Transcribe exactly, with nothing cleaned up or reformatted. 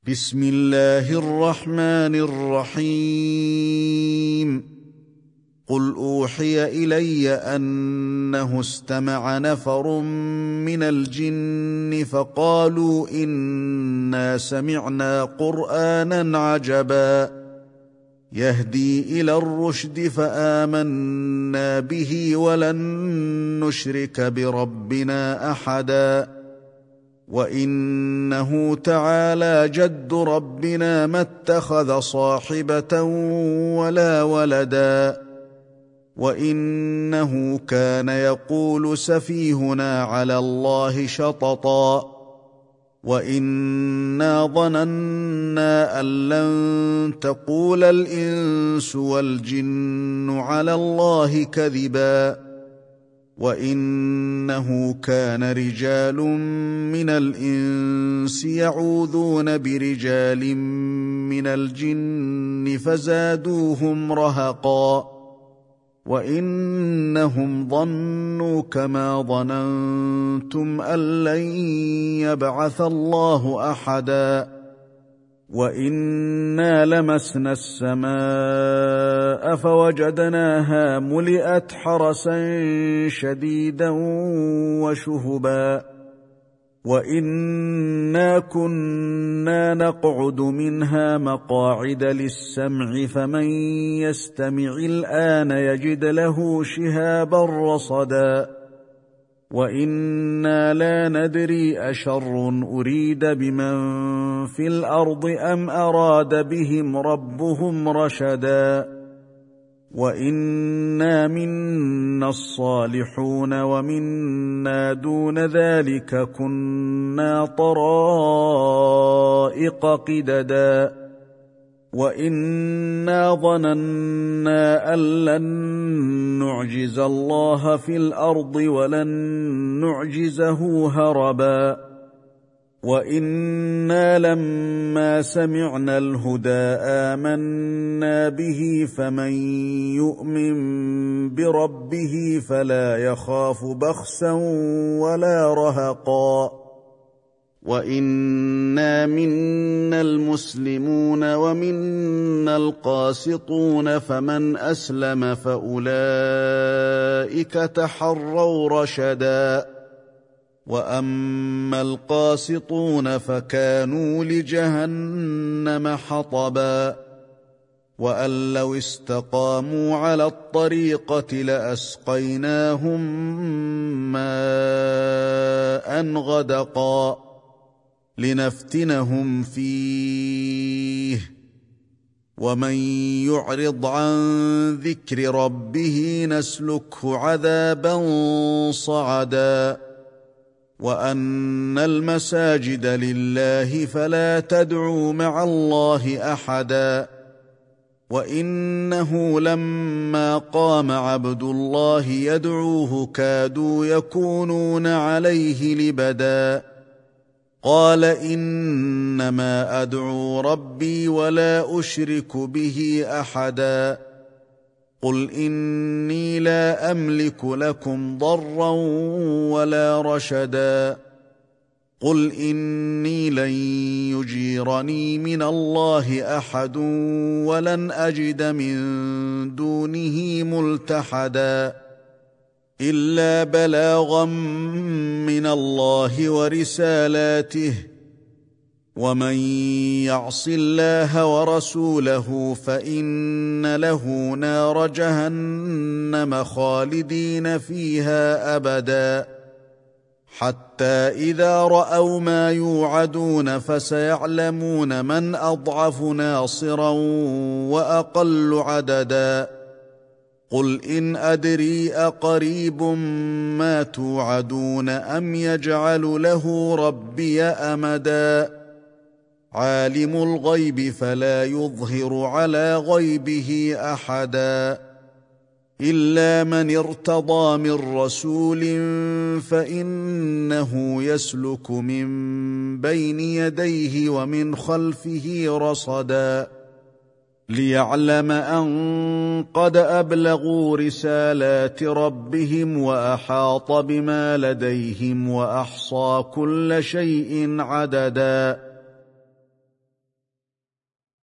بسم الله الرحمن الرحيم قل أوحي إلي أنه استمع نفر من الجن فقالوا إنا سمعنا قرآنا عجبا يهدي إلى الرشد فآمنا به ولن نشرك بربنا أحدا وإنه تعالى جد ربنا ما اتخذ صاحبة ولا ولدا وإنه كان يقول سفيهنا على الله شططا وإنا ظننا أن لن تقول الإنس والجن على الله كذبا وإنه كان رجال من الإنس يعوذون برجال من الجن فزادوهم رهقا وإنهم ظنوا كما ظننتم أن لن يبعث الله أحدا وإنا لمسنا السماء فوجدناها ملئت حرسا شديدا وشهبا وإنا كنا نقعد منها مقاعد للسمع فمن يستمع الآن يجد له شهابا رصدا وإنا لا ندري أشر أريد بمن في الأرض أم أراد بهم ربهم رشدا وإنا منا الصالحون ومنا دون ذلك كنا طرائق قددا وإنا ظننا أن لن نعجز الله في الأرض ولن نعجزه هربا وإنا لما سمعنا الهدى آمنا به فمن يؤمن بربه فلا يخاف بخسا ولا رهقا وإنا منا المسلمون ومنا القاسطون فمن أسلم فأولئك تحروا رشدا وأما القاسطون فكانوا لجهنم حطبا وأن لو استقاموا على الطريقة لأسقيناهم ماء غدقا لنفتنهم فيه ومن يعرض عن ذكر ربه نسلكه عذابا صعدا وأن المساجد لله فلا تدعوا مع الله أحدا وإنه لما قام عبد الله يدعوه كادوا يكونون عليه لبدا قال إنما أدعو ربي ولا أشرك به أحدا قل إني لا أملك لكم ضرا ولا رشدا قل إني لن يجيرني من الله أحد ولن أجد من دونه ملتحدا إلا بلاغا من الله ورسالاته ومن يعص الله ورسوله فإن له نار جهنم خالدين فيها أبدا حتى إذا رأوا ما يوعدون فسيعلمون من أضعف ناصرا وأقل عددا قل إن أدري أقريب ما توعدون أم يجعل له ربي أمدا عالم الغيب فلا يظهر على غيبه أحدا إلا من ارتضى من رسول فإنه يسلك من بين يديه ومن خلفه رصدا ليعلم أن قد أبلغوا رسالات ربهم وأحاط بما لديهم وأحصى كل شيء عددا